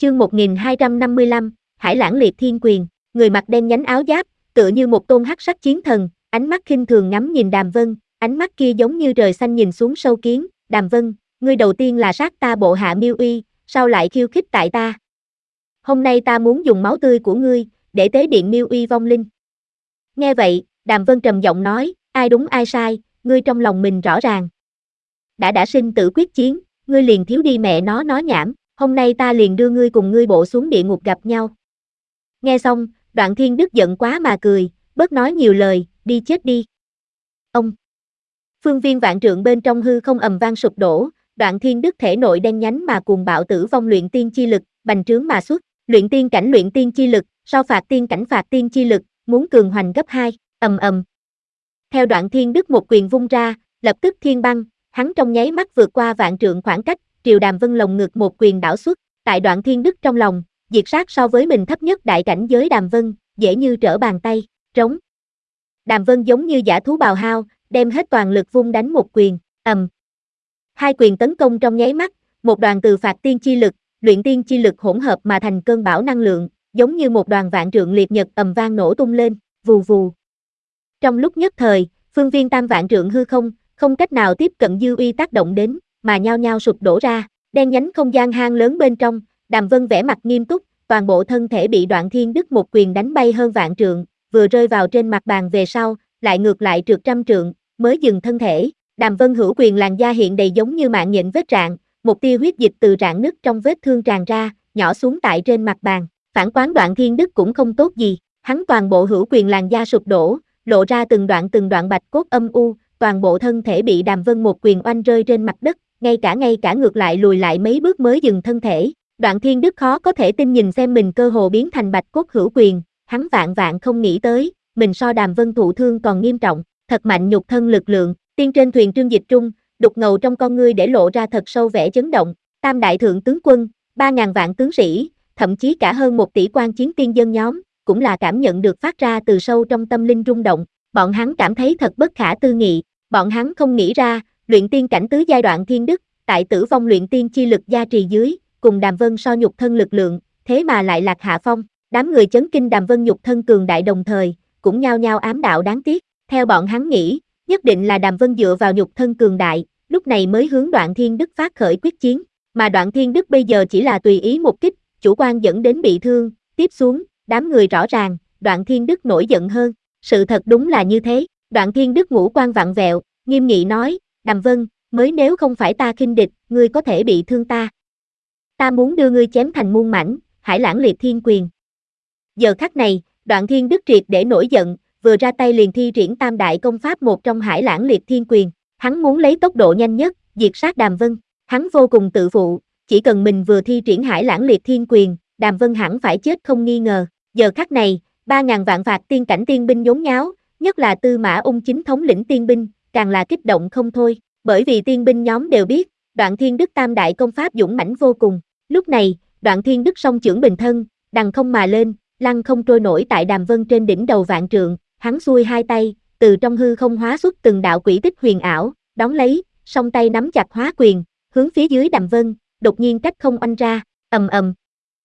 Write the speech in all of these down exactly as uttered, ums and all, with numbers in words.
Chương một nghìn hai trăm năm mươi lăm, Hải Lãng Liệt Thiên Quyền, người mặc đen nhánh áo giáp, tựa như một tôn hắc sắc chiến thần, ánh mắt khinh thường ngắm nhìn Đàm Vân, ánh mắt kia giống như trời xanh nhìn xuống sâu kiến. Đàm Vân, ngươi đầu tiên là sát ta bộ hạ Miêu Uy, sao lại khiêu khích tại ta? Hôm nay ta muốn dùng máu tươi của ngươi, để tế điện Miêu Uy vong linh. Nghe vậy, Đàm Vân trầm giọng nói, ai đúng ai sai, ngươi trong lòng mình rõ ràng. Đã đã sinh tử quyết chiến, ngươi liền thiếu đi mẹ nó nói nhảm, hôm nay ta liền đưa ngươi cùng ngươi bộ xuống địa ngục gặp nhau. Nghe xong, Đoạn Thiên Đức giận quá mà cười, bớt nói nhiều lời, đi chết đi. Ông. Phương viên vạn trượng bên trong hư không ầm vang sụp đổ, Đoạn Thiên Đức thể nội đen nhánh mà cuồng bạo tử vong luyện tiên chi lực, bành trướng mà xuất, luyện tiên cảnh luyện tiên chi lực, so phạt tiên cảnh phạt tiên chi lực, muốn cường hoành gấp hai, ầm ầm. Theo Đoạn Thiên Đức một quyền vung ra, lập tức thiên băng, hắn trong nháy mắt vượt qua vạn trượng khoảng cách, triều Đàm Vân lồng ngực một quyền đảo xuất, tại Đoạn Thiên Đức trong lòng, diệt sát so với mình thấp nhất đại cảnh giới Đàm Vân, dễ như trở bàn tay, trống. Đàm Vân giống như dã thú bào hao, đem hết toàn lực vung đánh một quyền, ầm. Hai quyền tấn công trong nháy mắt, một đoàn từ phạt tiên chi lực, luyện tiên chi lực hỗn hợp mà thành cơn bão năng lượng, giống như một đoàn vạn trượng liệt nhật ầm vang nổ tung lên, vù vù. Trong lúc nhất thời, phương viên tam vạn trượng hư không, không cách nào tiếp cận dư uy tác động đến, mà nhao nhao sụp đổ ra, đen nhánh không gian hang lớn bên trong, Đàm Vân vẻ mặt nghiêm túc, toàn bộ thân thể bị Đoạn Thiên Đức một quyền đánh bay hơn vạn trượng, vừa rơi vào trên mặt bàn về sau, lại ngược lại trượt trăm trượng, mới dừng thân thể. Đàm Vân hữu quyền làn da hiện đầy giống như mạng nhện vết rạn, một tia huyết dịch từ rạn nứt trong vết thương tràn ra, nhỏ xuống tại trên mặt bàn. Phản quán Đoạn Thiên Đức cũng không tốt gì, hắn toàn bộ hữu quyền làn da sụp đổ, lộ ra từng đoạn từng đoạn bạch cốt âm u, toàn bộ thân thể bị Đàm Vân một quyền oanh rơi trên mặt đất, ngay cả ngay cả ngược lại lùi lại mấy bước mới dừng thân thể. Đoạn Thiên Đức khó có thể tin nhìn xem mình cơ hồ biến thành bạch cốt hữu quyền, hắn vạn vạn không nghĩ tới, mình so Đàm Vân thụ thương còn nghiêm trọng, thật mạnh nhục thân lực lượng. Tiên trên thuyền Trương Dịch Trung, đục ngầu trong con ngươi để lộ ra thật sâu vẻ chấn động, tam đại thượng tướng quân, ba ngàn vạn tướng sĩ, thậm chí cả hơn một tỷ quan chiến tiên dân nhóm, cũng là cảm nhận được phát ra từ sâu trong tâm linh rung động, bọn hắn cảm thấy thật bất khả tư nghị, bọn hắn không nghĩ ra, luyện tiên cảnh tứ giai Đoạn Thiên Đức, tại tử vong luyện tiên chi lực gia trì dưới, cùng Đàm Vân so nhục thân lực lượng, thế mà lại lạc hạ phong, đám người chấn kinh Đàm Vân nhục thân cường đại đồng thời, cũng nhao nhao ám đạo đáng tiếc, theo bọn hắn nghĩ, nhất định là Đàm Vân dựa vào nhục thân cường đại, lúc này mới hướng Đoạn Thiên Đức phát khởi quyết chiến, mà Đoạn Thiên Đức bây giờ chỉ là tùy ý một kích, chủ quan dẫn đến bị thương, tiếp xuống, đám người rõ ràng, Đoạn Thiên Đức nổi giận hơn, sự thật đúng là như thế, Đoạn Thiên Đức ngũ quan vặn vẹo, nghiêm nghị nói, Đàm Vân, mới nếu không phải ta khinh địch, ngươi có thể bị thương ta. Ta muốn đưa ngươi chém thành muôn mảnh, Hải Lãng Liệt Thiên Quyền. Giờ khắc này, Đoạn Thiên Đức triệt để nổi giận, vừa ra tay liền thi triển tam đại công pháp một trong Hải Lãng Liệt Thiên Quyền, hắn muốn lấy tốc độ nhanh nhất, diệt sát Đàm Vân, hắn vô cùng tự phụ, chỉ cần mình vừa thi triển Hải Lãng Liệt Thiên Quyền, Đàm Vân hẳn phải chết không nghi ngờ. Giờ khắc này, ba ngàn vạn phạt tiên cảnh tiên binh nhốn nháo, nhất là Tư Mã Ung chính thống lĩnh tiên binh, càng là kích động không thôi, bởi vì tiên binh nhóm đều biết, Đoạn Thiên Đức tam đại công pháp dũng mãnh vô cùng. Lúc này, Đoạn Thiên Đức song chưởng bình thân, đằng không mà lên, lăng không trôi nổi tại Đàm Vân trên đỉnh đầu vạn trượng, hắn xuôi hai tay, từ trong hư không hóa xuất từng đạo quỷ tích huyền ảo, đón lấy, song tay nắm chặt hóa quyền, hướng phía dưới Đàm Vân, đột nhiên cách không oanh ra, ầm ầm.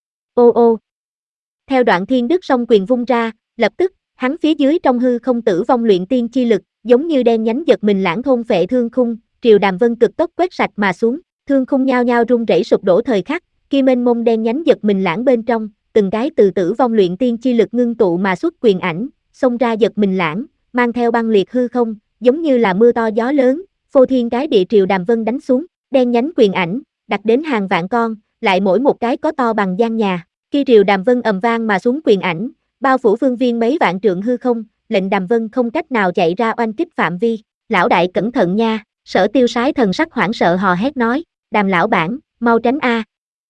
Ô ô. Theo Đoạn Thiên Đức song quyền vung ra, lập tức, hắn phía dưới trong hư không tử vong luyện tiên chi lực, giống như đen nhánh giật mình lãng thôn phệ thương khung, triều Đàm Vân cực tốc quét sạch mà xuống, thương khung nhao nhao rung rẩy sụp đổ thời khắc, kia mênh mông đen nhánh giật mình lãng bên trong, từng cái từ tử vong luyện tiên chi lực ngưng tụ mà xuất quyền ảnh, xông ra giật mình lãng, mang theo băng liệt hư không, giống như là mưa to gió lớn, phô thiên cái địa triều Đàm Vân đánh xuống, đen nhánh quyền ảnh, đặt đến hàng vạn con, lại mỗi một cái có to bằng gian nhà, kia triều Đàm Vân ầm vang mà xuống quyền ảnh, bao phủ phương viên mấy vạn trượng hư không, lệnh Đàm Vân không cách nào chạy ra oanh kích phạm vi. Lão đại cẩn thận nha, Sở Tiêu Sái thần sắc hoảng sợ hò hét nói, Đàm lão bản, mau tránh a.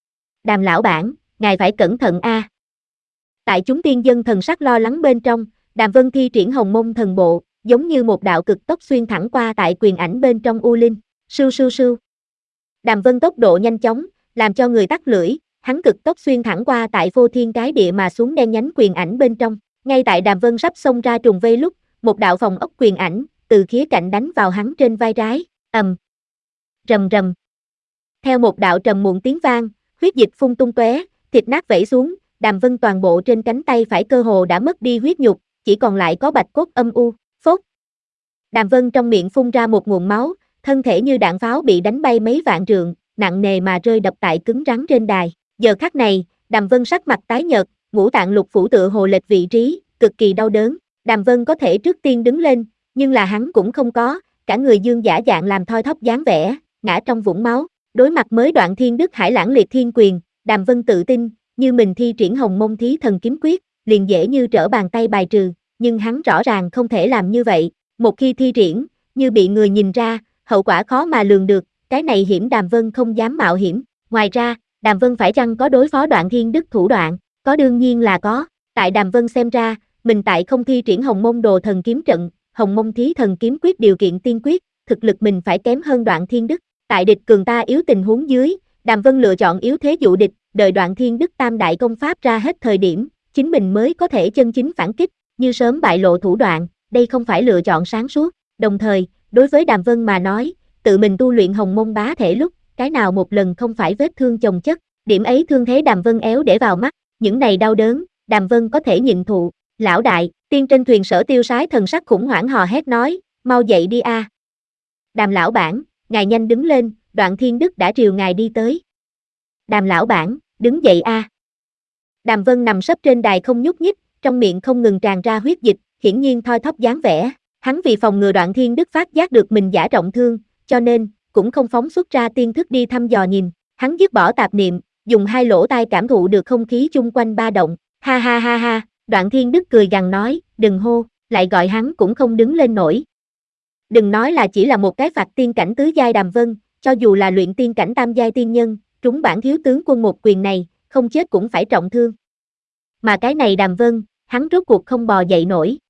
Đàm lão bản, ngài phải cẩn thận a. Tại chúng tiên dân thần sắc lo lắng bên trong, Đàm Vân thi triển Hồng Mông Thần Bộ, giống như một đạo cực tốc xuyên thẳng qua tại quyền ảnh bên trong u linh, sưu sưu sưu. Đàm Vân tốc độ nhanh chóng, làm cho người tắt lưỡi, hắn cực tốc xuyên thẳng qua tại phô thiên cái địa mà xuống đen nhánh quyền ảnh bên trong, ngay tại Đàm Vân sắp xông ra trùng vây lúc, một đạo phòng ốc quyền ảnh, từ khía cạnh đánh vào hắn trên vai trái, ầm. Rầm rầm. Theo một đạo trầm muộn tiếng vang, huyết dịch phun tung tóe, thịt nát vẩy xuống, Đàm Vân toàn bộ trên cánh tay phải cơ hồ đã mất đi huyết nhục, chỉ còn lại có bạch cốt âm u, phốt. Đàm Vân trong miệng phun ra một nguồn máu, thân thể như đạn pháo bị đánh bay mấy vạn trượng, nặng nề mà rơi đập tại cứng rắn trên đài. Giờ khắc này, Đàm Vân sắc mặt tái nhợt, ngũ tạng lục phủ tựa hồ lệch vị trí, cực kỳ đau đớn. Đàm Vân có thể trước tiên đứng lên, nhưng là hắn cũng không có, cả người dương giả dạng làm thoi thóp dáng vẻ, ngã trong vũng máu. Đối mặt mới đoạn thiên đức hải lãng liệt thiên quyền, Đàm Vân tự tin, như mình thi triển hồng môn thí thần kiếm quyết, liền dễ như trở bàn tay bài trừ, nhưng hắn rõ ràng không thể làm như vậy. Một khi thi triển, như bị người nhìn ra, hậu quả khó mà lường được, cái này hiểm Đàm Vân không dám mạo hiểm. Ngoài ra, Đàm Vân phải chăng có đối phó đoạn thiên đức thủ đoạn? Có, đương nhiên là có. Tại Đàm Vân xem ra, mình tại không thi triển hồng môn đồ thần kiếm trận, hồng môn thí thần kiếm quyết điều kiện tiên quyết, thực lực mình phải kém hơn đoạn thiên đức. Tại địch cường ta yếu tình huống dưới, Đàm Vân lựa chọn yếu thế dụ địch, đợi đoạn thiên đức tam đại công pháp ra hết thời điểm, chính mình mới có thể chân chính phản kích, như sớm bại lộ thủ đoạn, đây không phải lựa chọn sáng suốt. Đồng thời, đối với Đàm Vân mà nói, tự mình tu luyện hồng môn bá thể lúc, cái nào một lần không phải vết thương chồng chất, điểm ấy thương thế Đàm Vân éo để vào mắt, những này đau đớn, Đàm Vân có thể nhịn thụ. Lão đại, tiên trên thuyền Sở Tiêu sái thần sắc khủng hoảng hò hét nói, mau dậy đi a. À. Đàm lão bản, ngài nhanh đứng lên, đoạn thiên đức đã triều ngài đi tới. Đàm lão bản, đứng dậy a. À. Đàm Vân nằm sấp trên đài không nhúc nhích, trong miệng không ngừng tràn ra huyết dịch, hiển nhiên thoi thóp dáng vẻ. Hắn vì phòng ngừa đoạn thiên đức phát giác được mình giả trọng thương, cho nên, cũng không phóng xuất ra tiên thức đi thăm dò nhìn. Hắn dứt bỏ tạp niệm, dùng hai lỗ tai cảm thụ được không khí chung quanh ba động. Ha ha ha ha, đoạn thiên đức cười gằn nói, đừng hô, lại gọi hắn cũng không đứng lên nổi. Đừng nói là chỉ là một cái phạt tiên cảnh tứ giai Đàm Vân, cho dù là luyện tiên cảnh tam giai tiên nhân, trúng bản thiếu tướng quân một quyền này, không chết cũng phải trọng thương. Mà cái này Đàm Vân, hắn rốt cuộc không bò dậy nổi.